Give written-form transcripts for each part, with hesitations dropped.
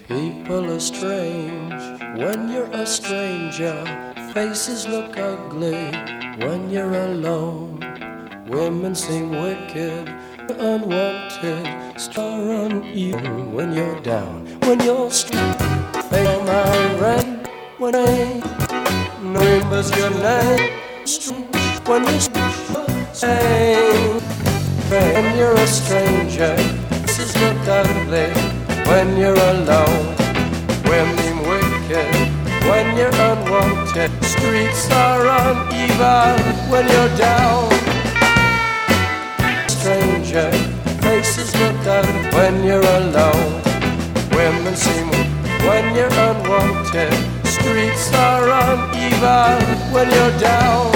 People are strange when you're a stranger. Faces look ugly when you're alone. Women seem wicked, unwanted, star uneven when you're down. When you're straight, they are my rain. When I remembers your name, strange when you're strange. When you're a stranger, faces look ugly when you're alone. Women wicked when you're unwanted. Streets are uneven when you're down. Stranger, faces look ugly when you're alone. Women seem when you're unwanted. Streets are uneven when you're down.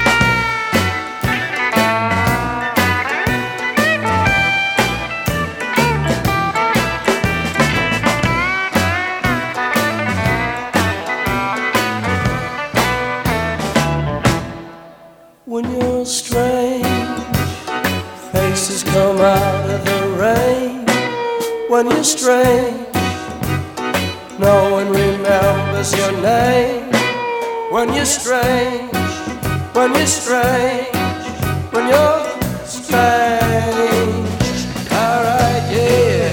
When you're strange, faces come out of the rain. When you're strange, no one remembers your name. When you're strange, when you're strange, when you're strange. Alright, yeah.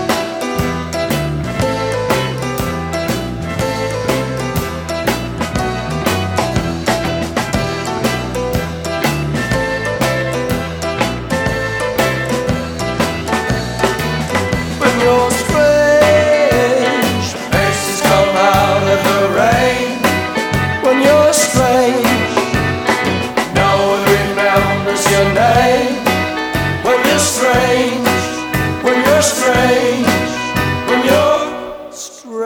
You're strange, faces come out of the rain. When you're strange, no one remembers your name. When you're strange, when you're strange, when you're strange.